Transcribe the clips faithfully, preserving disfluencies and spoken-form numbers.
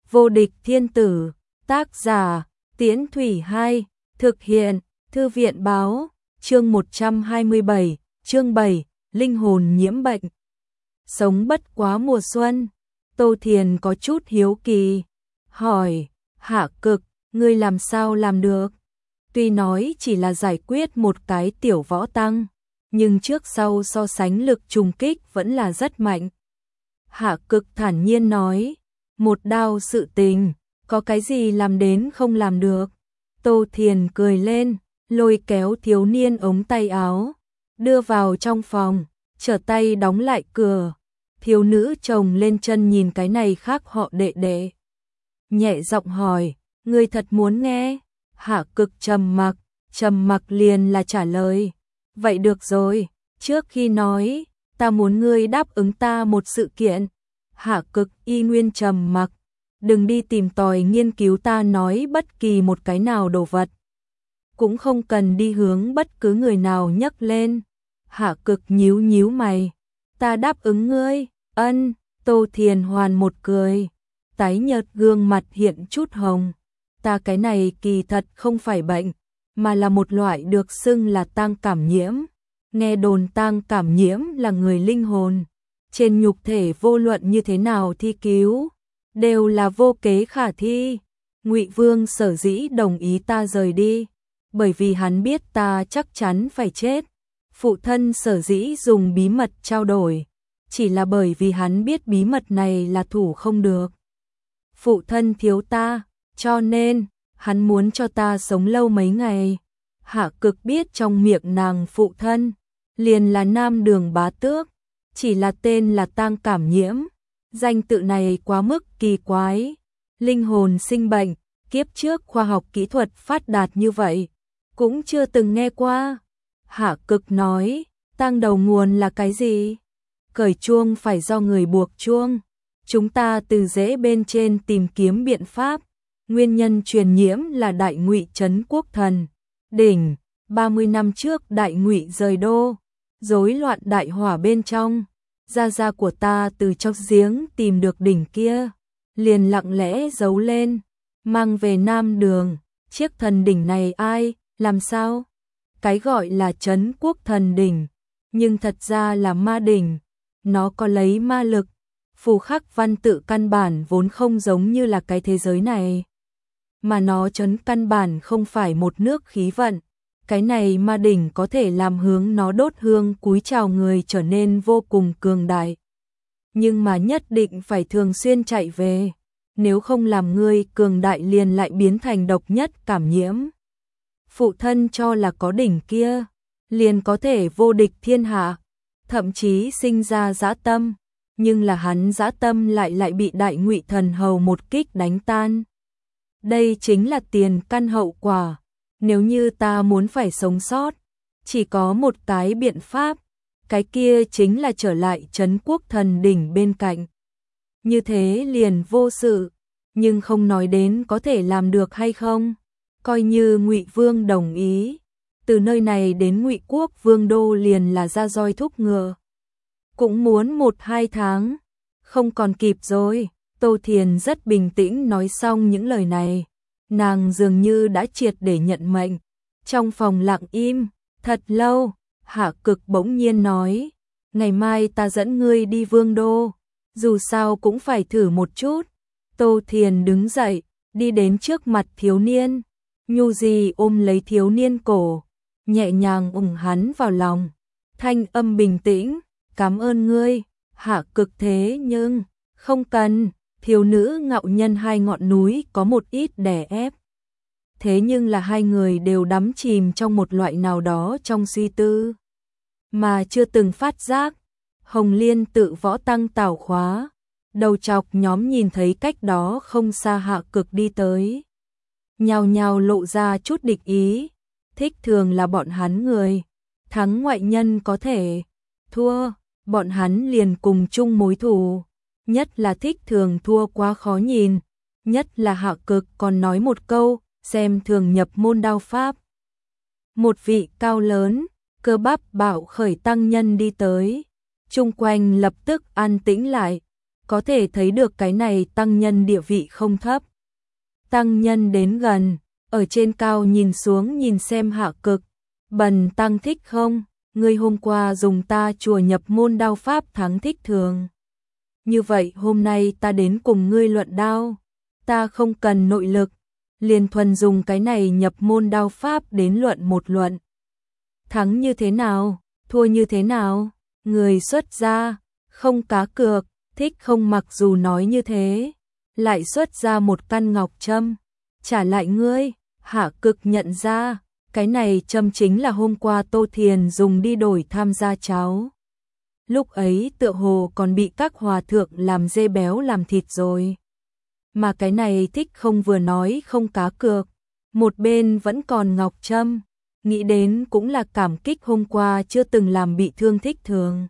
Vô địch thiên tử, tác giả, Tiễn Thủy hai, thực hiện, Thư viện báo, chương một trăm hai mươi bảy, chương bảy, linh hồn nhiễm bệnh. Sống bất quá mùa xuân, Tô Thiền có chút hiếu kỳ, hỏi, Hạ Cực, ngươi làm sao làm được? Tuy nói chỉ là giải quyết một cái tiểu võ tăng, nhưng trước sau so sánh lực trùng kích vẫn là rất mạnh. Hạ Cực thản nhiên nói, một đao sự tình, có cái gì làm đến không làm được. Tô Thiền cười lên, lôi kéo thiếu niên ống tay áo, đưa vào trong phòng, trở tay đóng lại cửa. Thiếu nữ chồng lên chân nhìn cái này khác họ đệ đệ. Nhẹ giọng hỏi, ngươi thật muốn nghe? Hạ Cực trầm mặc, trầm mặc liền là trả lời. Vậy được rồi, trước khi nói, ta muốn ngươi đáp ứng ta một sự kiện. Hạ Cực y nguyên trầm mặc, đừng đi tìm tòi nghiên cứu ta nói bất kỳ một cái nào đồ vật. Cũng không cần đi hướng bất cứ người nào nhắc lên. Hạ Cực nhíu nhíu mày, ta đáp ứng ngươi, ân. Tô Thiền Hoàn một cười, tái nhợt gương mặt hiện chút hồng. Ta cái này kỳ thật không phải bệnh, mà là một loại được xưng là tang cảm nhiễm. Nghe đồn tang cảm nhiễm là người linh hồn trên nhục thể vô luận như thế nào thi cứu, đều là vô kế khả thi. Ngụy Vương sở dĩ đồng ý ta rời đi, bởi vì hắn biết ta chắc chắn phải chết. Phụ thân sở dĩ dùng bí mật trao đổi, chỉ là bởi vì hắn biết bí mật này là thủ không được. Phụ thân thiếu ta, cho nên hắn muốn cho ta sống lâu mấy ngày. Hạ Cực biết trong miệng nàng phụ thân liền là Nam Đường Bá Tước, chỉ là tên là tang cảm nhiễm. Danh tự này quá mức kỳ quái. Linh hồn sinh bệnh, kiếp trước khoa học kỹ thuật phát đạt như vậy, cũng chưa từng nghe qua. Hạ Cực nói, tang đầu nguồn là cái gì? Cởi chuông phải do người buộc chuông. Chúng ta từ rễ bên trên tìm kiếm biện pháp. Nguyên nhân truyền nhiễm là Đại Ngụy trấn quốc thần đỉnh. ba mươi năm trước Đại Ngụy rời đô, rối loạn đại hỏa bên trong. Gia gia của ta từ trong giếng tìm được đỉnh kia, liền lặng lẽ giấu lên, mang về Nam Đường. Chiếc thần đỉnh này ai, làm sao? Cái gọi là trấn quốc thần đỉnh, nhưng thật ra là ma đỉnh. Nó có lấy ma lực, phù khắc văn tự căn bản vốn không giống như là cái thế giới này. Mà nó trấn căn bản không phải một nước khí vận. Cái này ma đỉnh có thể làm hướng nó đốt hương cúi chào người trở nên vô cùng cường đại. Nhưng mà nhất định phải thường xuyên chạy về, nếu không làm người cường đại liền lại biến thành độc nhất cảm nhiễm. Phụ thân cho là có đỉnh kia, liền có thể vô địch thiên hạ, thậm chí sinh ra dã tâm. Nhưng là hắn dã tâm lại lại bị Đại Ngụy thần hầu một kích đánh tan. Đây chính là tiền căn hậu quả. Nếu như ta muốn phải sống sót, chỉ có một cái biện pháp, cái kia chính là trở lại trấn quốc thần đỉnh bên cạnh. Như thế liền vô sự, nhưng không nói đến có thể làm được hay không. Coi như Ngụy Vương đồng ý, từ nơi này đến Ngụy quốc vương đô liền là ra roi thúc ngựa. Cũng muốn một hai tháng, không còn kịp rồi. Tô Thiền rất bình tĩnh nói xong những lời này. Nàng dường như đã triệt để nhận mệnh. Trong phòng lặng im, thật lâu, Hạ Cực bỗng nhiên nói, ngày mai ta dẫn ngươi đi vương đô, dù sao cũng phải thử một chút. Tô Thiền đứng dậy, đi đến trước mặt thiếu niên, nhu gì ôm lấy thiếu niên cổ, nhẹ nhàng ủng hắn vào lòng, thanh âm bình tĩnh, cảm ơn ngươi. Hạ Cực thế nhưng, không cần. Thiếu nữ ngạo nhân hai ngọn núi có một ít đè ép. Thế nhưng là hai người đều đắm chìm trong một loại nào đó trong suy tư, mà chưa từng phát giác. Hồng Liên tự võ tăng tảo khóa, đầu chọc nhóm nhìn thấy cách đó không xa Hạ Cực đi tới, nhào nhào lộ ra chút địch ý. Thích thường là bọn hắn người, thắng ngoại nhân có thể, thua, bọn hắn liền cùng chung mối thù. Nhất là Thích thường thua quá khó nhìn, nhất là Hạ Cực còn nói một câu, xem thường nhập môn đao pháp. Một vị cao lớn, cơ bắp bạo khởi tăng nhân đi tới, chung quanh lập tức an tĩnh lại. có thể thấy được cái này tăng nhân địa vị không thấp. Tăng nhân đến gần, ở trên cao nhìn xuống nhìn xem Hạ Cực, bần tăng thích không, ngươi hôm qua dùng ta chùa nhập môn đao pháp thắng Thích Thường. Như vậy hôm nay ta đến cùng ngươi luận đao, ta không cần nội lực, liền thuần dùng cái này nhập môn đao pháp đến luận một luận. Thắng như thế nào, thua như thế nào, người xuất ra, không cá cược, Thích không mặc dù nói như thế, lại xuất ra một căn ngọc trâm, trả lại ngươi. Hạ Cực nhận ra, cái này trâm chính là hôm qua Tô Thiền dùng đi đổi tham gia cháo. Lúc ấy tựa hồ còn bị các hòa thượng làm dê béo làm thịt rồi. Mà cái này Thích không vừa nói không cá cược, một bên vẫn còn ngọc trâm, nghĩ đến cũng là cảm kích hôm qua chưa từng làm bị thương Thích Thường.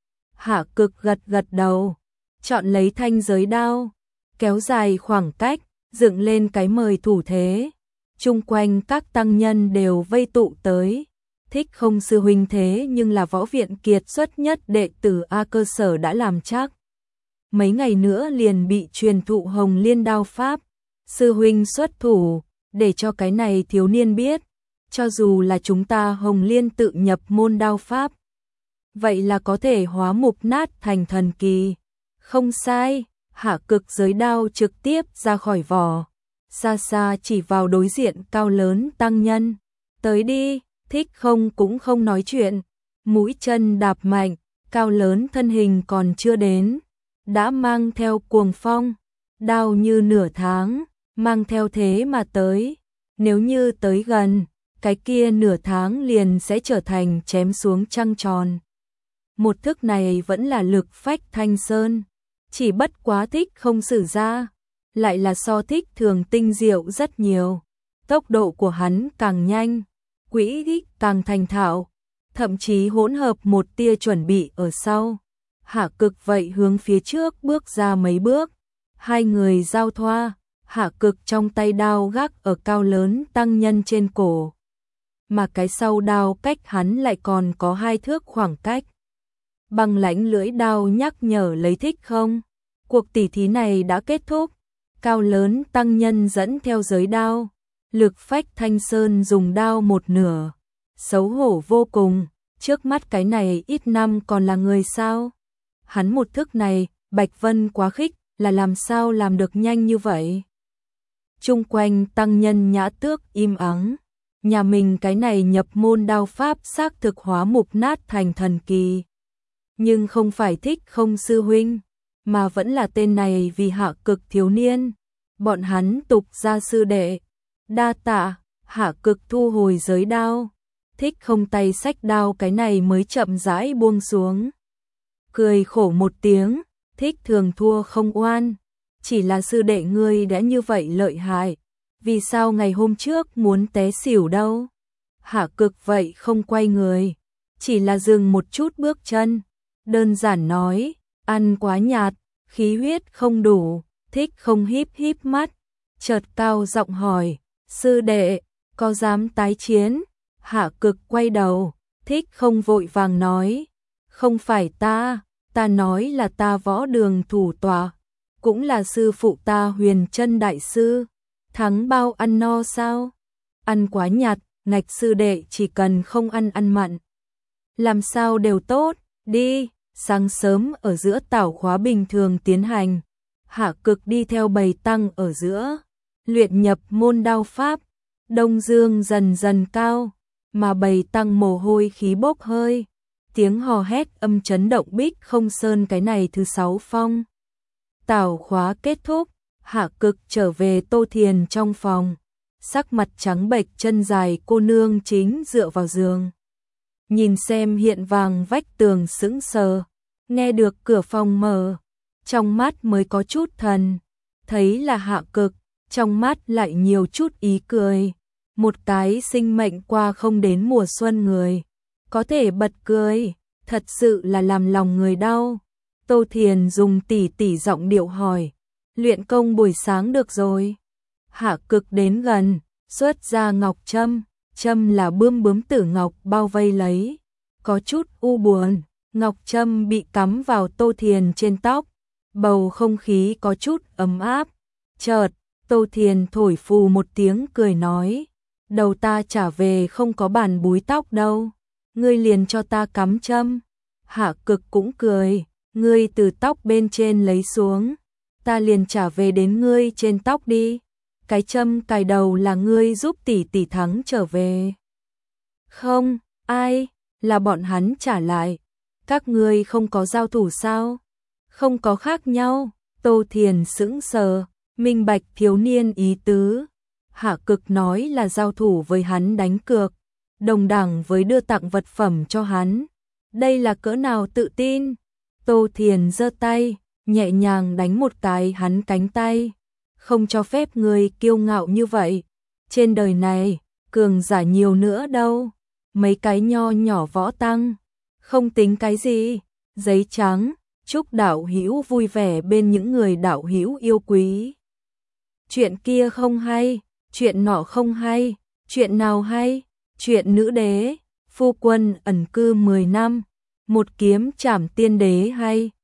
Hạ Cực gật gật đầu, chọn lấy thanh giới đao, kéo dài khoảng cách, dựng lên cái mời thủ thế. Chung quanh các tăng nhân đều vây tụ tới. Thích không sư huynh thế nhưng là võ viện kiệt xuất nhất đệ tử A cơ sở đã làm chắc. Mấy ngày nữa liền bị truyền thụ Hồng Liên đao pháp. Sư huynh xuất thủ, để cho cái này thiếu niên biết. Cho dù là chúng ta Hồng Liên tự nhập môn đao pháp. Vậy là có thể hóa mục nát thành thần kỳ. Không sai, Hạ Cực giới đao trực tiếp ra khỏi vỏ. Xa xa chỉ vào đối diện cao lớn tăng nhân. Tới đi, Thích không cũng không nói chuyện. Mũi chân đạp mạnh, cao lớn thân hình còn chưa đến. Đã mang theo cuồng phong, đao như nửa tháng, mang theo thế mà tới. Nếu như tới gần, cái kia nửa tháng liền sẽ trở thành chém xuống trăng tròn. Một thức này vẫn là lực phách thanh sơn. Chỉ bất quá Thích không sử ra. Lại là so Thích Thường tinh diệu rất nhiều. Tốc độ của hắn càng nhanh, quỹ tích càng thành thạo, thậm chí hỗn hợp một tia chuẩn bị ở sau. Hạ Cực vậy hướng phía trước bước ra mấy bước, hai người giao thoa, Hạ Cực trong tay đao gác ở cao lớn tăng nhân trên cổ, mà cái sau đao cách hắn lại còn có hai thước khoảng cách. Băng lãnh lưỡi đao nhắc nhở lấy Thích không, cuộc tỉ thí này đã kết thúc. Cao lớn tăng nhân dẫn theo giới đao, lực phách thanh sơn dùng đao một nửa, xấu hổ vô cùng, trước mắt cái này ít năm còn là người sao? Hắn một thức này, Bạch Vân quá khích, là làm sao làm được nhanh như vậy? Chung quanh tăng nhân nhã tước im ắng, nhà mình cái này nhập môn đao pháp xác thực hóa mục nát thành thần kỳ. Nhưng không phải Thích không sư huynh, mà vẫn là tên này vì Hạ Cực thiếu niên. Bọn hắn tục ra sư đệ. Đa tạ, Hạ Cực thu hồi giới đao. Thích không tay xách đao cái này mới chậm rãi buông xuống. Cười khổ một tiếng, Thích Thường thua không oan. Chỉ là sư đệ ngươi đã như vậy lợi hại. Vì sao ngày hôm trước muốn té xỉu đâu? Hạ Cực vậy không quay người. Chỉ là dừng một chút bước chân. Đơn giản nói, ăn quá nhạt, khí huyết không đủ. Thích không híp híp mắt, chợt cao giọng hỏi, sư đệ, có dám tái chiến? Hạ Cực quay đầu, Thích không vội vàng nói, không phải ta, ta nói là ta võ đường thủ tọa, cũng là sư phụ ta Huyền Chân đại sư, thắng bao ăn no sao? Ăn quá nhạt, ngạch sư đệ chỉ cần không ăn ăn mặn, làm sao đều tốt, đi, sáng sớm ở giữa tảo khóa bình thường tiến hành. Hạ Cực đi theo bầy tăng ở giữa, luyện nhập môn đao pháp, đông dương dần dần cao, mà bầy tăng mồ hôi khí bốc hơi, tiếng hò hét âm chấn động Bích Không Sơn cái này thứ sáu phong. Tảo khóa kết thúc, Hạ Cực trở về Tô Thiền trong phòng, sắc mặt trắng bệch chân dài cô nương chính dựa vào giường. Nhìn xem hiện vàng vách tường sững sờ, nghe được cửa phòng mở. Trong mắt mới có chút thần, thấy là Hạ Cực, trong mắt lại nhiều chút ý cười. Một cái sinh mệnh qua không đến mùa xuân người, có thể bật cười, thật sự là làm lòng người đau. Tô Thiền dùng tỉ tỉ giọng điệu hỏi, luyện công buổi sáng được rồi. Hạ Cực đến gần, xuất ra ngọc trâm, trâm là bươm bướm tử ngọc bao vây lấy, có chút u buồn, ngọc trâm bị cắm vào Tô Thiền trên tóc. bầu không khí có chút ấm áp. Chợt, Tô Thiền thổi phù một tiếng cười nói, đầu ta trả về không có bàn búi tóc đâu, ngươi liền cho ta cắm châm. Hạ Cực cũng cười, ngươi từ tóc bên trên lấy xuống, ta liền trả về đến ngươi trên tóc đi. Cái châm cài đầu là ngươi giúp tỷ tỷ thắng trở về. Không, ai, là bọn hắn trả lại. Các ngươi không có giao thủ sao? Không có khác nhau. Tô Thiền sững sờ, minh bạch thiếu niên ý tứ. Hạ Cực nói là giao thủ với hắn đánh cược, đồng đẳng với đưa tặng vật phẩm cho hắn. Đây là cỡ nào tự tin? Tô Thiền giơ tay, nhẹ nhàng đánh một cái hắn cánh tay. Không cho phép người kiêu ngạo như vậy. Trên đời này, cường giả nhiều nữa đâu. Mấy cái nho nhỏ võ tăng, không tính cái gì. Giấy trắng, chúc đạo hữu vui vẻ bên những người đạo hữu yêu quý. Chuyện kia không hay, chuyện nọ không hay, chuyện nào hay? Chuyện nữ đế, phu quân ẩn cư mười năm, một kiếm trảm tiên đế hay.